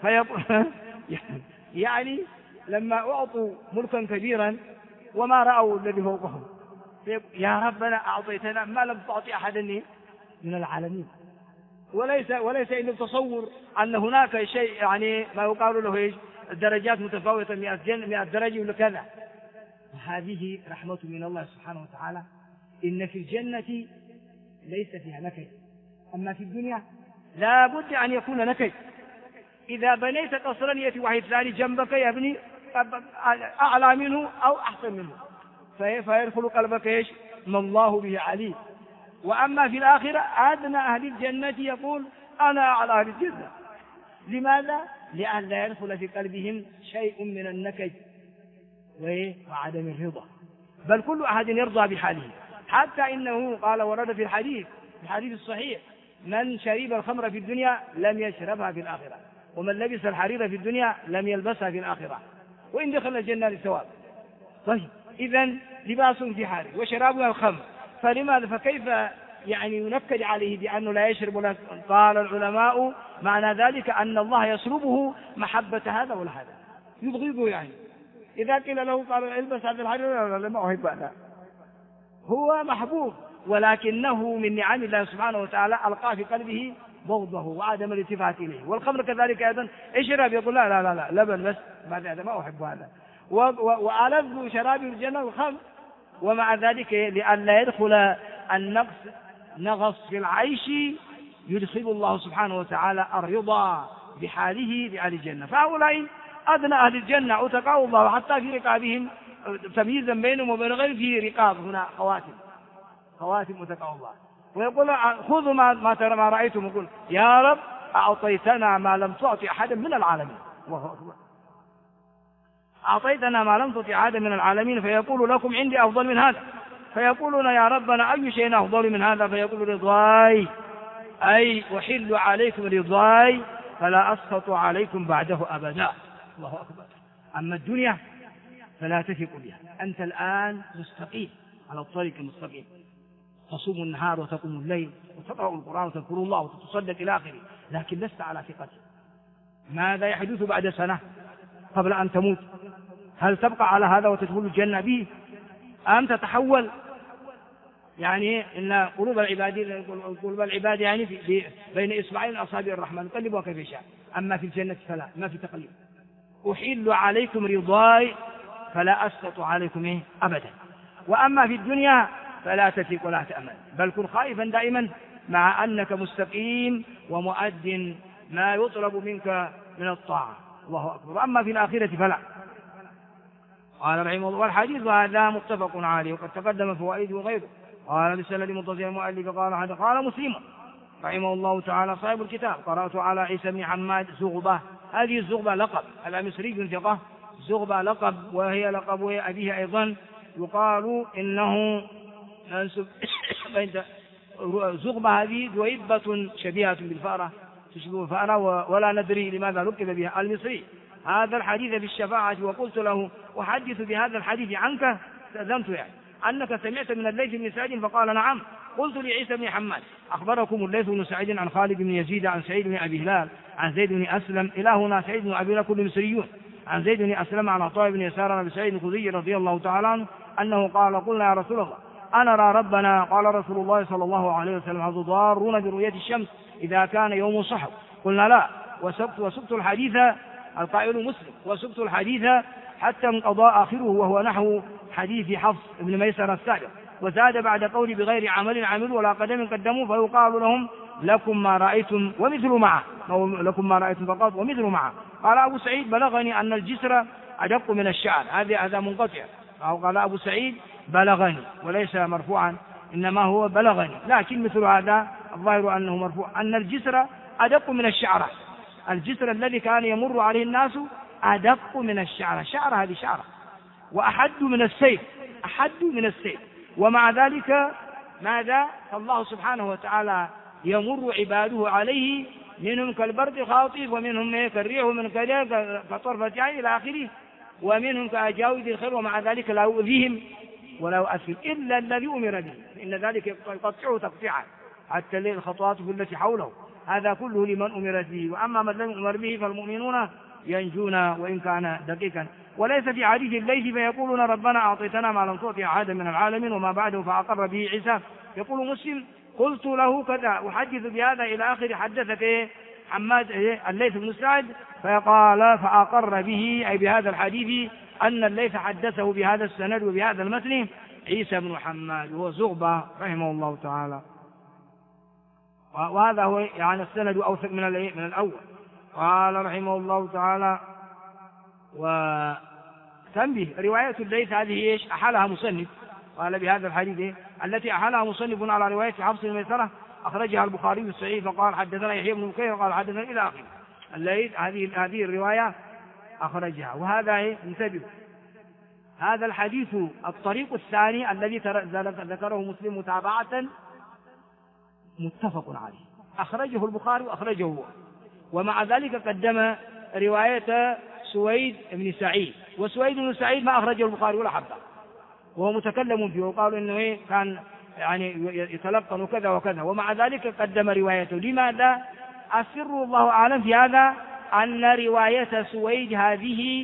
يعني لما أعطوا ملكا كبيرا وما رأوا الذي فوقهم، يا ربنا أعطيتنا ما لم تعطي أحدا من العالمين. وليس إن تصور أن هناك شيء يعني ما يقال له إيش الدرجات متفاوتة 100 درجة ولا كذا. هذه رحمة من الله سبحانه وتعالى. إن في الجنة ليس فيها نكد، أما في الدنيا لا بد أن يكون نكد. إذا بنيت قصرا يأتي واحد ثاني جنبك يبني أعلى منه أو أحسن منه، فيدخل قلبك إيش ما الله به عليم. وأما في الآخرة أدنى أهل الجنة يقول أنا أعلى أهل الجنة. لماذا؟ لأن لا يدخل في قلبهم شيء من النكد وعدم الرضا، بل كل أحد يرضى بحاله. حتى إنه قال ورد في الحديث الصحيح من شرب الخمر في الدنيا لم يشربها في الآخرة، ومن لبس الحرير في الدنيا لم يلبسها في الآخرة، وإن دخل الجنة للثواب. طيب إذن لباس في حرير وشرابها الخمر، فلماذا فكيف يعني ينكد عليه بأنه لا يشرب؟ قال العلماء معنى ذلك أن الله يسلبه محبة هذا ولا هذا، يبغضه. يعني إذا قيل له قال البس هذا الحرير لما أحب هذا، هو محبوب ولكنه من نعم الله سبحانه وتعالى ألقى في قلبه بغضه وعدم الالتفات إليه. والخمر كذلك أيضا اشرب، يقول لا لبن بس هذا ما أحب هذا، وألذ شراب الجنة الخمر. ومع ذلك لأن لا يدخل نغص في العيش يدخل الله سبحانه وتعالى الرضا بحاله بأهل الجنة. فهؤلاء أدنى أهل الجنة عتقاء الله، وحتى في رقابهم تمييزا بينهم وبين غير في رقاب هنا خواتم عتقاء الله. ويقول خذوا ما ترى ما رأيتم، يقول يا رب أعطيتنا ما لم تعطي أحدا من العالمين، أعطيتنا ما لم تعطي أحدا من العالمين. فيقول لكم عندي أفضل من هذا، فيقولون يا ربنا أي شيء أفضل من هذا؟ فيقول رضاي، أي أحل عليكم رضاي فلا أسخط عليكم بعده أبدا. الله أكبر. أما الدنيا فلا تثق بها، أنت الآن مستقيم على الطريق المستقيم، تصوم النهار وتقوم الليل وتقرأ القرآن وتذكر الله وتتصدق إلى آخره، لكن لست على ثقته. ماذا يحدث بعد سنة قبل أن تموت؟ هل تبقى على هذا وتدخل الجنة به أم تتحول يعني إن قلوب العباد يعني بين إصبعين أصابع الرحمن يقلبها كيف يشاء. أما في الجنة فلا، ما في تقليب. أحل عليكم رضاي فلا أسقط عليكم أبدا. وأما في الدنيا فلا تثق ولا تأمن، بل كن خائفا دائما مع أنك مستقيم ومؤد ما يطلب منك من الطاعة. الله أكبر. وأما في الآخرة فلا. قال رحمه الله: والحديث هذا متفق عليه وقد تقدم فوائده وغيره. قال بالسند متصل المؤلف قال مسلم رحمه الله تعالى صاحب الكتاب: قرأت على عيسى بن حماد زغبة. هذه الزغبة لقب، المصري ثقة، زغبة لقب، وهي لقب أبيه أيضا. يقال إنه منسوب زغبة هذه دويبة شبيهة بالفأرة، تشبه الفأرة، ولا ندري لماذا لقب بها المصري. هذا الحديث في الشفاعة، وقلت له: أحدث بهذا الحديث عنك؟ استأذنت يعني أنك سمعت من الليث بن سعد؟ فقال: نعم. قلت لعيسى بن حماد: أخبركم الليث بن سعد عن خالد بن يزيد عن سعيد بن أبي هلال عن زيد بن أسلم إلى هنا سعيد بن أبي هلال كل مصريون، عن زيد بن أسلم عن عطاء بن يسار عن سعيد الخدري رضي الله تعالى عنه أنه قال: قلنا يا رسول الله أنرى ربنا؟ قال رسول الله صلى الله عليه وسلم: هل تضارون برؤية الشمس إذا كان يوم صحو؟ قلنا: لا. وسبت الحديث، القائل مسلم، وسبت الحديث حتى انقضى آخره، وهو نحو حديث حفص بن ميسر السابق. وزاد بعد قول: بغير عمل عملوا ولا قدم قدموا، فيقال لهم: لكم ما رأيتم ومثل معه، لكم ما رأيتم فقط ومثل معه. قال أبو سعيد: بلغني أن الجسر أدق من الشعر. هذا منقطع. أو قال أبو سعيد: بلغني، وليس مرفوعا، إنما هو بلغني، لكن مثل هذا الظاهر أنه مرفوع، أن الجسر أدق من الشعر. الجسر الذي كان يمر عليه الناس أدق من الشعر، شعر هذه شعر، وأحد من السيف، أحد من السيف. ومع ذلك ماذا؟ فالله سبحانه وتعالى يمر عباده عليه، منهم كالبرد خاطف، ومنهم كالريح، ومن كطرفة عين إلى آخره، ومنهم كأجاوز الخير، ومع ذلك لا يؤذيهم ولا يؤثر إلا الذي أمر به، إن ذلك يقطعه تقطيعا حتى الخطوات التي حوله. هذا كله لمن أمر به، وأما من لم يؤمر به فالمؤمنون ينجون وإن كان دقيقا. وليس في حديث الليث فيقولون: ربنا أعطيتنا ما لم تعطي أحدا من العالمين وما بعده، فأقر به عيسى. يقول مسلم: قلت له كذا، أحدث بهذا إلى آخر. حدثك حماد الليث بن سعد، فقال: فأقر به، أي بهذا الحديث، أن الليث حدثه بهذا السند وبهذا المتن عيسى بن حماد، وهو زغبة رحمه الله تعالى. وهذا هو يعني السند أوثق من الأول. قال رحمه الله تعالى: وتنبه رواية الليث هذه إيش؟ أحالها مصنف. قال بهذا الحديث التي أحالها مصنف على رواية حفص بن ميسرة أخرجها البخاري في الصحيح، فقال: حدثنا يحيى بن بكير قال حدثنا إلى آخره. الليث هذه الرواية أخرجها. وهذا انتبه، هذا الحديث الطريق الثاني الذي ذكره مسلم متابعة متفق عليه، أخرجه البخاري وأخرجه هو، ومع ذلك قدم رواية سويد بن سعيد، وسويد بن سعيد ما أخرجه البخاري ولا حبه، وهو متكلم فيه، وقالوا إنه كان يعني يتلقن وكذا وكذا، ومع ذلك قدم روايته. لماذا؟ السر الله أعلم في هذا أن رواية سويد هذه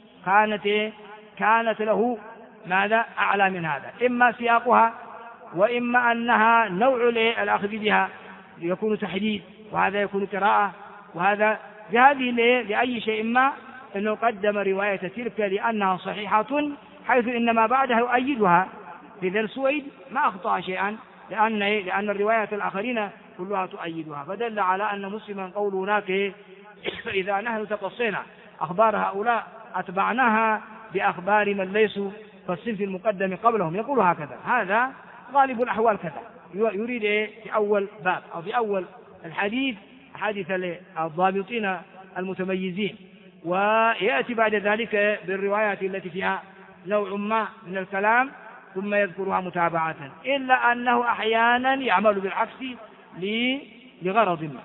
كانت له ماذا؟ أعلى من هذا، إما سياقها، وإما أنها نوع الأخذ بها يكون تحديد، وهذا يكون قراءة، وهذا بهذه لأي شيء ما، أنه قدم رواية تلك لأنها صحيحة، حيث إنما بعدها يؤيدها. إذن سويد ما أخطأ شيئا، لأن الرواية الآخرين كلها تؤيدها، فدل على أن مسلما قول هناك: فإذا نحن تقصينا أخبار هؤلاء أتبعناها بأخبار من ليسوا فالصنف المقدم قبلهم، يقول هكذا. هذا غالب الأحوال كذا، يريد في أول باب أو في أول الحديث حديث الضابطين المتميزين، ويأتي بعد ذلك بالروايات التي فيها نوع ما من الكلام ثم يذكرها متابعة، إلا أنه أحيانا يعمل بالعكس لغرض ما.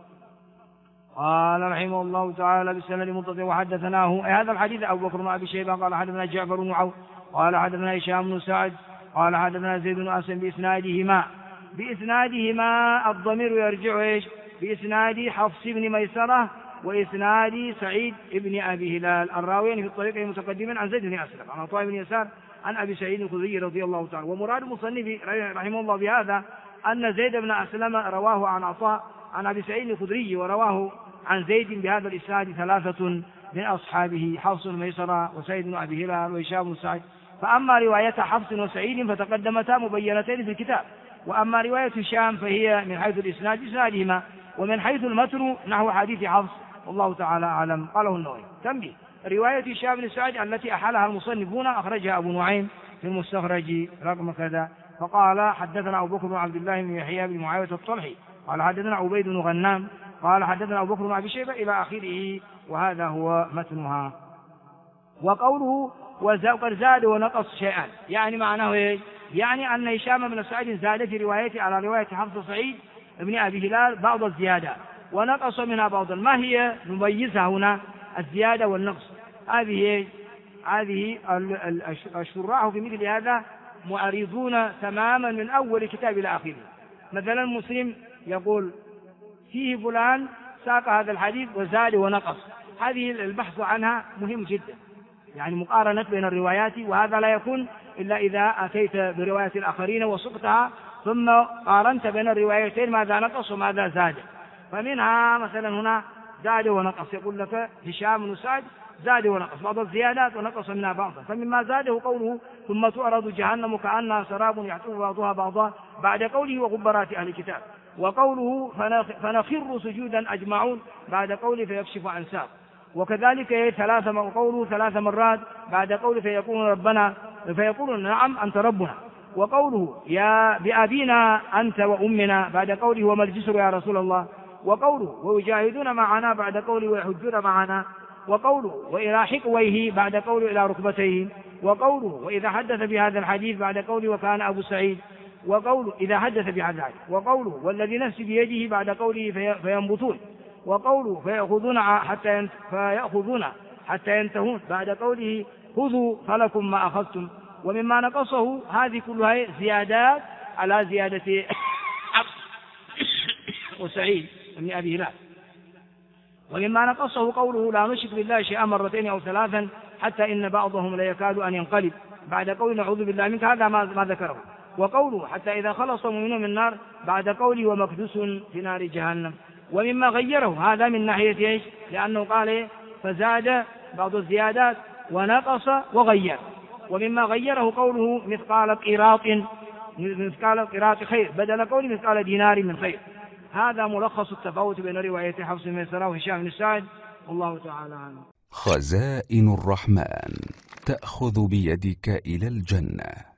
قال رحمه الله تعالى بالسند المتصل: وحدثناه هذا الحديث أبو بكر بن أبي شيبة قال حدثنا جعفر بن عون قال حدثنا هشام بن سعد قال حدثنا زيد بن أسلم بإسنادهما الضمير يرجع إيش؟ بإسناد حفص بن ميسرة وإسناد سعيد بن أبي هلال الراويين في الطريق المتقدمين عن زيد بن أسلم عن عطاء بن يسار عن أبي سعيد الخدري رضي الله تعالى. ومراد المصنف رحمه الله بهذا أن زيد بن أسلم رواه عن عطاء عن أبي سعيد الخدري، ورواه عن زيد بهذا الإسناد ثلاثة من أصحابه: حفص الميسرة وسعيد بن أبي هلال وهشام بن سعد. فأما رواية حفص وسعيد فتقدمتا مبينتين في الكتاب، وأما رواية هشام فهي من حيث الإسناد إسنادهما، ومن حيث المتن نحو حديث حفص، والله تعالى أعلم. قاله النووي. تنبيه: رواية هشام بن سعد التي أحالها المصنفون أخرجها أبو نعيم في المستخرج رقم كذا. فقال: حدثنا أبو بكر بن عبد الله بن يحيى بن معاوية الطلحي قال حدثنا عبيد بن غنام قال حدثنا أبو بكر بن أبي شيبة إلى آخره، وهذا هو متنها. وقوله وقد زاد ونقص شيئا، يعني معناه ايش؟ يعني أن هشام بن سعد زاد في روايته على رواية حفص سعيد بن أبي هلال بعض الزيادات ونقص منها بعضا. ما هي نميزها هنا الزيادة والنقص؟ هذه الشراح في مثل هذا معرضون تماما من أول كتاب إلى آخره. مثلا مسلم يقول فيه فلان ساق هذا الحديث وزاد ونقص، هذه البحث عنها مهم جدا، يعني مقارنة بين الروايات، وهذا لا يكون إلا إذا أتيت برواية الآخرين وسقتها ثم قارنت بين الروايتين ماذا نقص وماذا زاد. فمنها مثلا هنا زاد ونقص، يقول لك هشام بن سعد زاد ونقص بعض الزيادات ونقص منها بعضا. فمما زاده قوله ثم تعرض جهنم كأنها سراب يعطف بعضها بعضا بعد قوله وغبرات أهل الكتاب، وقوله فنخر سجودا أجمعون بعد قوله فيكشف عن ساق، وكذلك قوله 3 مرات بعد قوله فيقولون نعم أنت ربنا، وقوله يا بأبينا أنت وأمنا بعد قوله وما الجسر يا رسول الله، وقوله ويجاهدون معنا بعد قوله ويحجون معنا، وقوله وإلى حقويه بعد قوله إلى ركبتيه، وقوله وإذا حدث بهذا الحديث بعد قوله وكان أبو سعيد، وقوله إذا حدث بهذا الحديث، وقوله والذي نفسي بيده بعد قوله فينبطون، وقوله فيأخذون حتى ينتهون بعد قوله خذوا فلكم ما أخذتم. ومما نقصه هذه كلها زيادات على زيادة وسعيد بن أبي هلال. ومما نقصه قوله لا نشرك بالله شيئا مرتين أو 3 حتى إن بعضهم لا يكاد أن ينقلب بعد قوله نعوذ بالله منك، هذا ما ذكره. وقوله حتى إذا خلص المؤمنون من النار بعد قوله ومكدوس في نار جهنم. ومما غيره هذا من ناحية إيش؟ لأنه قال فزاد بعض الزيادات ونقص وغير. ومما غيره قوله مثقال قيراط خير بدل قوله مثقال دينار من خير. هذا ملخص التفاوت بين رواية حفص بن ميسرة وهشام بن سعد، والله تعالى عنه. خزائن الرحمن تأخذ بيدك إلى الجنة.